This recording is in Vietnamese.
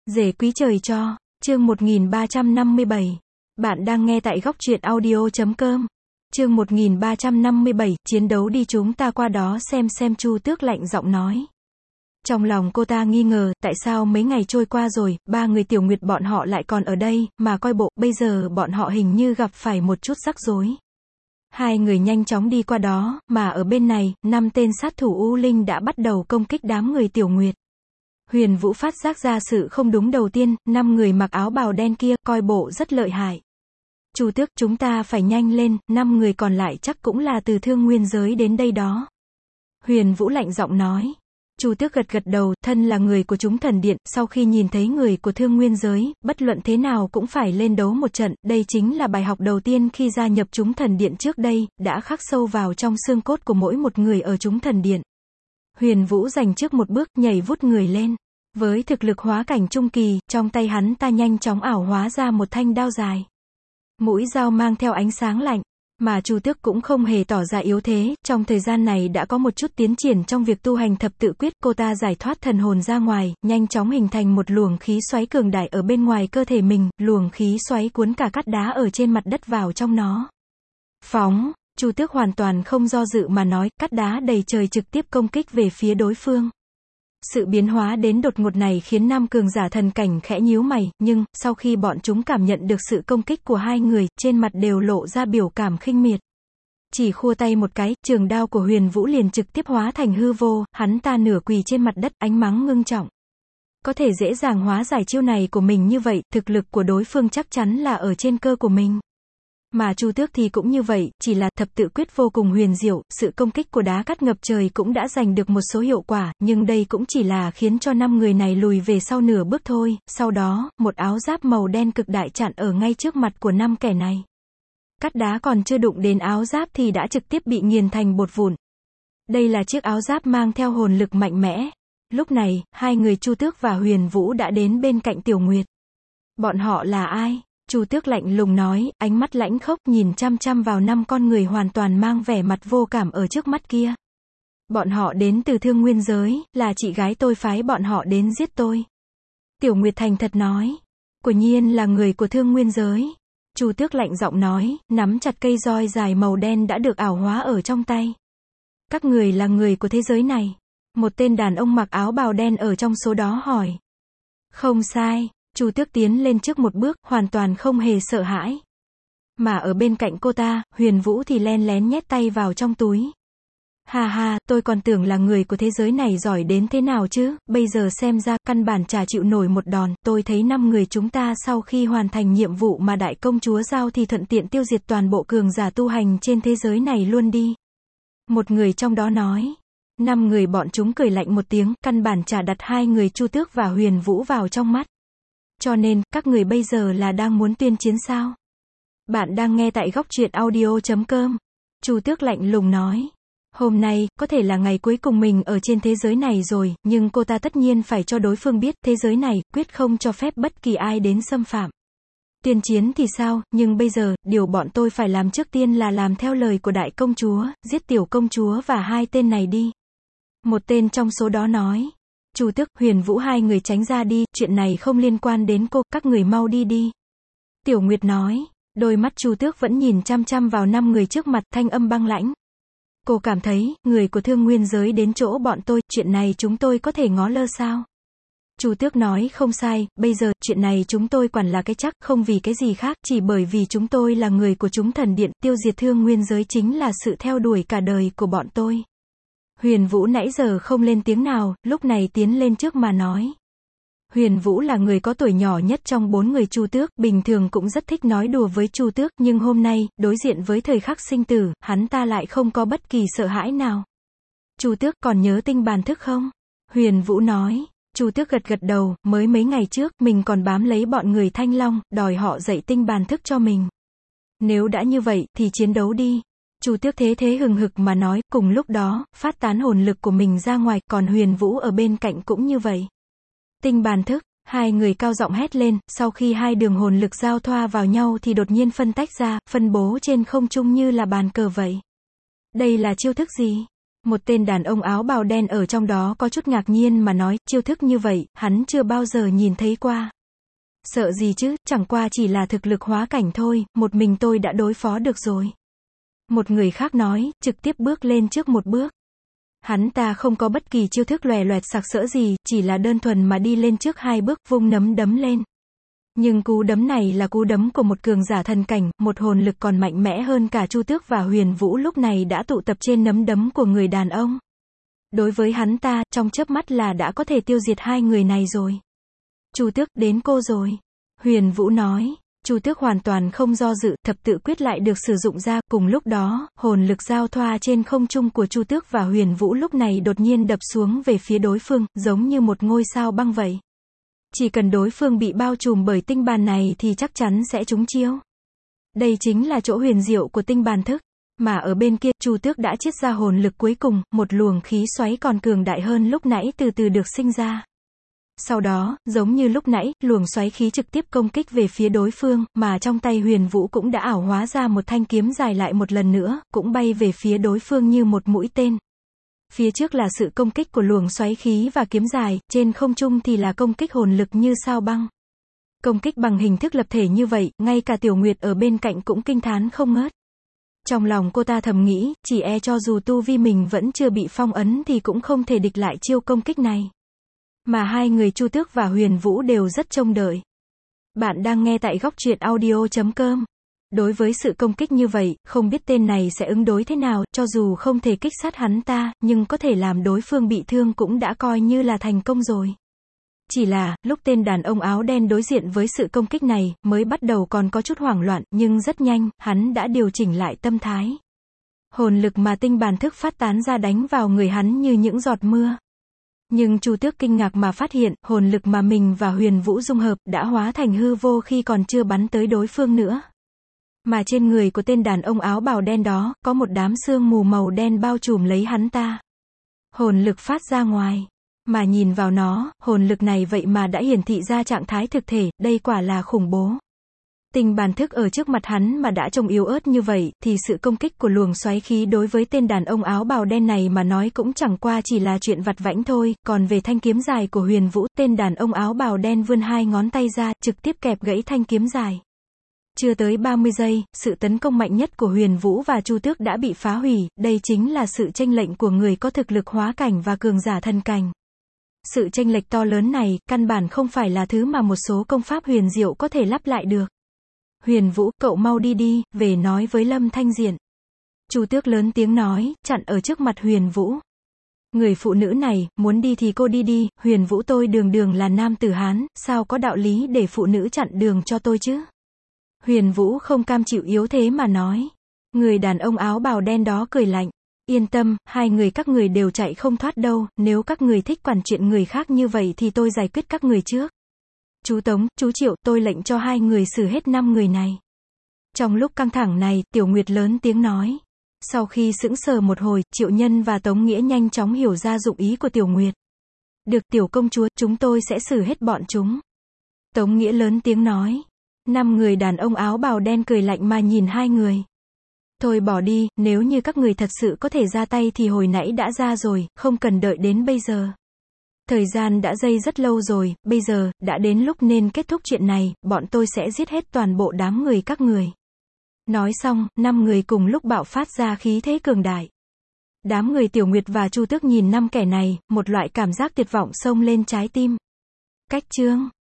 Rể quý trời cho, chương 1357. Bạn đang nghe tại góc truyện audio.com. Chương 1357, chiến đấu đi chúng ta qua đó xem Chu Tước lạnh giọng nói. Trong lòng cô ta nghi ngờ, tại sao mấy ngày trôi qua rồi, ba người Tiểu Nguyệt bọn họ lại còn ở đây, mà coi bộ, bây giờ bọn họ hình như gặp phải một chút rắc rối. Hai người nhanh chóng đi qua đó, mà ở bên này, 5 tên sát thủ U Linh đã bắt đầu công kích đám người Tiểu Nguyệt. Huyền Vũ phát giác ra sự không đúng đầu tiên, 5 người mặc áo bào đen kia, coi bộ rất lợi hại. Chu Tước, chúng ta phải nhanh lên, 5 người còn lại chắc cũng là từ Thương Nguyên giới đến đây đó. Huyền Vũ lạnh giọng nói. Chu Tước gật gật đầu, thân là người của chúng thần điện, sau khi nhìn thấy người của Thương Nguyên giới, bất luận thế nào cũng phải lên đấu một trận, đây chính là bài học đầu tiên khi gia nhập chúng thần điện trước đây, đã khắc sâu vào trong xương cốt của mỗi một người ở chúng thần điện. Huyền Vũ giành trước một bước, nhảy vút người lên. Với thực lực hóa cảnh trung kỳ, trong tay hắn ta nhanh chóng ảo hóa ra một thanh đao dài. Mũi dao mang theo ánh sáng lạnh. Mà Chu Tước cũng không hề tỏ ra yếu thế, trong thời gian này đã có một chút tiến triển trong việc tu hành thập tự quyết, cô ta giải thoát thần hồn ra ngoài, nhanh chóng hình thành một luồng khí xoáy cường đại ở bên ngoài cơ thể mình, luồng khí xoáy cuốn cả cát đá ở trên mặt đất vào trong nó. Phóng, Chu Tước hoàn toàn không do dự mà nói, cát đá đầy trời trực tiếp công kích về phía đối phương. Sự biến hóa đến đột ngột này khiến nam cường giả thần cảnh khẽ nhíu mày, nhưng, sau khi bọn chúng cảm nhận được sự công kích của hai người, trên mặt đều lộ ra biểu cảm khinh miệt. Chỉ khua tay một cái, trường đao của Huyền Vũ liền trực tiếp hóa thành hư vô, hắn ta nửa quỳ trên mặt đất, ánh mắng ngưng trọng. Có thể dễ dàng hóa giải chiêu này của mình như vậy, thực lực của đối phương chắc chắn là ở trên cơ của mình. Mà Chu Tước thì cũng như vậy, chỉ là thập tự quyết vô cùng huyền diệu, sự công kích của đá cát ngập trời cũng đã giành được một số hiệu quả, nhưng đây cũng chỉ là khiến cho 5 người này lùi về sau nửa bước thôi, sau đó, một áo giáp màu đen cực đại chặn ở ngay trước mặt của 5 kẻ này. Cát đá còn chưa đụng đến áo giáp thì đã trực tiếp bị nghiền thành bột vụn. Đây là chiếc áo giáp mang theo hồn lực mạnh mẽ. Lúc này, hai người Chu Tước và Huyền Vũ đã đến bên cạnh Tiểu Nguyệt. Bọn họ là ai? Chu Tước lạnh lùng nói, ánh mắt lãnh khốc nhìn chăm chăm vào 5 con người hoàn toàn mang vẻ mặt vô cảm ở trước mắt kia. Bọn họ đến từ Thương Nguyên giới, là chị gái tôi phái bọn họ đến giết tôi. Tiểu Nguyệt thành thật nói, quả nhiên là người của Thương Nguyên giới. Chu Tước lạnh giọng nói, nắm chặt cây roi dài màu đen đã được ảo hóa ở trong tay. Các người là người của thế giới này. Một tên đàn ông mặc áo bào đen ở trong số đó hỏi. Không sai. Chu Tước tiến lên trước một bước, hoàn toàn không hề sợ hãi. Mà ở bên cạnh cô ta, Huyền Vũ thì len lén nhét tay vào trong túi. Ha ha, tôi còn tưởng là người của thế giới này giỏi đến thế nào chứ, bây giờ xem ra, căn bản chả chịu nổi một đòn, tôi thấy 5 người chúng ta sau khi hoàn thành nhiệm vụ mà đại công chúa giao thì thuận tiện tiêu diệt toàn bộ cường giả tu hành trên thế giới này luôn đi. Một người trong đó nói. 5 người bọn chúng cười lạnh một tiếng, căn bản chả đặt hai người Chu Tước và Huyền Vũ vào trong mắt. Cho nên, các người bây giờ là đang muốn tuyên chiến sao? Bạn đang nghe tại góc truyện audio.com. Chu Tước lạnh lùng nói. Hôm nay, có thể là ngày cuối cùng mình ở trên thế giới này rồi, nhưng cô ta tất nhiên phải cho đối phương biết, thế giới này, quyết không cho phép bất kỳ ai đến xâm phạm. Tuyên chiến thì sao, nhưng bây giờ, điều bọn tôi phải làm trước tiên là làm theo lời của đại công chúa, giết tiểu công chúa và 2 tên này đi. Một tên trong số đó nói. Chu Tước, Huyền Vũ hai người tránh ra đi, chuyện này không liên quan đến cô, các người mau đi đi. Tiểu Nguyệt nói, đôi mắt Chu Tước vẫn nhìn chăm chăm vào 5 người trước mặt, thanh âm băng lãnh. Cô cảm thấy, người của Thương Nguyên giới đến chỗ bọn tôi, chuyện này chúng tôi có thể ngó lơ sao? Chu Tước nói không sai, bây giờ, chuyện này chúng tôi quản là cái chắc, không vì cái gì khác, chỉ bởi vì chúng tôi là người của chúng thần điện, tiêu diệt Thương Nguyên giới chính là sự theo đuổi cả đời của bọn tôi. Huyền Vũ nãy giờ không lên tiếng nào, lúc này tiến lên trước mà nói. Huyền Vũ là người có tuổi nhỏ nhất trong 4 người Chu Tước, bình thường cũng rất thích nói đùa với Chu Tước, nhưng hôm nay, đối diện với thời khắc sinh tử, hắn ta lại không có bất kỳ sợ hãi nào. Chu Tước, còn nhớ tinh bàn thức không? Huyền Vũ nói. Chu Tước gật gật đầu, mới mấy ngày trước, mình còn bám lấy bọn người Thanh Long, đòi họ dạy tinh bàn thức cho mình. Nếu đã như vậy, thì chiến đấu đi. Chu Tước thế hừng hực mà nói, cùng lúc đó, phát tán hồn lực của mình ra ngoài, còn Huyền Vũ ở bên cạnh cũng như vậy. Tinh bàn thức, hai người cao giọng hét lên, sau khi hai đường hồn lực giao thoa vào nhau thì đột nhiên phân tách ra, phân bố trên không trung như là bàn cờ vậy. Đây là chiêu thức gì? Một tên đàn ông áo bào đen ở trong đó có chút ngạc nhiên mà nói, chiêu thức như vậy, hắn chưa bao giờ nhìn thấy qua. Sợ gì chứ, chẳng qua chỉ là thực lực hóa cảnh thôi, một mình tôi đã đối phó được rồi. Một người khác nói, trực tiếp bước lên trước một bước. Hắn ta không có bất kỳ chiêu thức lòe loẹt sặc sỡ gì, chỉ là đơn thuần mà đi lên trước 2 bước, vung nắm đấm lên. Nhưng cú đấm này là cú đấm của một cường giả thần cảnh, một hồn lực còn mạnh mẽ hơn cả Chu Tước và Huyền Vũ lúc này đã tụ tập trên nắm đấm của người đàn ông. Đối với hắn ta, trong chớp mắt là đã có thể tiêu diệt hai người này rồi. Chu Tước, đến cô rồi. Huyền Vũ nói. Chu Tước hoàn toàn không do dự, thập tự quyết lại được sử dụng ra, cùng lúc đó, hồn lực giao thoa trên không trung của Chu Tước và Huyền Vũ lúc này đột nhiên đập xuống về phía đối phương, giống như một ngôi sao băng vậy. Chỉ cần đối phương bị bao trùm bởi tinh bàn này thì chắc chắn sẽ trúng chiêu. Đây chính là chỗ huyền diệu của tinh bàn thức. Mà ở bên kia, Chu Tước đã chiết ra hồn lực cuối cùng, một luồng khí xoáy còn cường đại hơn lúc nãy từ từ được sinh ra. Sau đó, giống như lúc nãy, luồng xoáy khí trực tiếp công kích về phía đối phương, mà trong tay Huyền Vũ cũng đã ảo hóa ra một thanh kiếm dài lại một lần nữa, cũng bay về phía đối phương như một mũi tên. Phía trước là sự công kích của luồng xoáy khí và kiếm dài, trên không trung thì là công kích hồn lực như sao băng. Công kích bằng hình thức lập thể như vậy, ngay cả Tiểu Nguyệt ở bên cạnh cũng kinh thán không ngớt. Trong lòng cô ta thầm nghĩ, chỉ e cho dù tu vi mình vẫn chưa bị phong ấn thì cũng không thể địch lại chiêu công kích này. Mà hai người Chu Tước và Huyền Vũ đều rất trông đợi. Bạn đang nghe tại góc truyện audio.com. Đối với sự công kích như vậy, không biết tên này sẽ ứng đối thế nào, cho dù không thể kích sát hắn ta, nhưng có thể làm đối phương bị thương cũng đã coi như là thành công rồi. Chỉ là, lúc tên đàn ông áo đen đối diện với sự công kích này, mới bắt đầu còn có chút hoảng loạn, nhưng rất nhanh, hắn đã điều chỉnh lại tâm thái. Hồn lực mà tinh bàn thức phát tán ra đánh vào người hắn như những giọt mưa. Nhưng Chu Tước kinh ngạc mà phát hiện, hồn lực mà mình và Huyền Vũ dung hợp, đã hóa thành hư vô khi còn chưa bắn tới đối phương nữa. Mà trên người của tên đàn ông áo bào đen đó, có một đám sương mù màu đen bao trùm lấy hắn ta. Hồn lực phát ra ngoài. Mà nhìn vào nó, hồn lực này vậy mà đã hiển thị ra trạng thái thực thể, đây quả là khủng bố. Tinh bàn thức ở trước mặt hắn mà đã trông yếu ớt như vậy, thì sự công kích của luồng xoáy khí đối với tên đàn ông áo bào đen này mà nói cũng chẳng qua chỉ là chuyện vặt vãnh thôi, còn về thanh kiếm dài của Huyền Vũ, tên đàn ông áo bào đen vươn 2 ngón tay ra, trực tiếp kẹp gãy thanh kiếm dài. Chưa tới 30 giây, sự tấn công mạnh nhất của Huyền Vũ và Chu Tước đã bị phá hủy, đây chính là sự chênh lệch của người có thực lực hóa cảnh và cường giả thần cảnh. Sự chênh lệch to lớn này, căn bản không phải là thứ mà một số công pháp huyền diệu có thể lắp lại được. Huyền Vũ, cậu mau đi đi, về nói với Lâm Thanh Diện. Chu Tước lớn tiếng nói, chặn ở trước mặt Huyền Vũ. Người phụ nữ này, muốn đi thì cô đi đi, Huyền Vũ tôi đường đường là nam tử Hán, sao có đạo lý để phụ nữ chặn đường cho tôi chứ? Huyền Vũ không cam chịu yếu thế mà nói. Người đàn ông áo bào đen đó cười lạnh. Yên tâm, hai người các người đều chạy không thoát đâu, nếu các người thích quản chuyện người khác như vậy thì tôi giải quyết các người trước. Chú Tống, chú Triệu, tôi lệnh cho hai người xử hết 5 người này. Trong lúc căng thẳng này, Tiểu Nguyệt lớn tiếng nói. Sau khi sững sờ một hồi, Triệu Nhân và Tống Nghĩa nhanh chóng hiểu ra dụng ý của Tiểu Nguyệt. Được tiểu công chúa, chúng tôi sẽ xử hết bọn chúng. Tống Nghĩa lớn tiếng nói. 5 người đàn ông áo bào đen cười lạnh mà nhìn hai người. Thôi bỏ đi, nếu như các người thật sự có thể ra tay thì hồi nãy đã ra rồi, không cần đợi đến bây giờ. Thời gian đã dây rất lâu rồi, bây giờ, đã đến lúc nên kết thúc chuyện này, bọn tôi sẽ giết hết toàn bộ đám người các người. Nói xong, 5 người cùng lúc bạo phát ra khí thế cường đại. Đám người Tiểu Nguyệt và Chu Tước nhìn 5 kẻ này, một loại cảm giác tuyệt vọng xông lên trái tim. Cách chương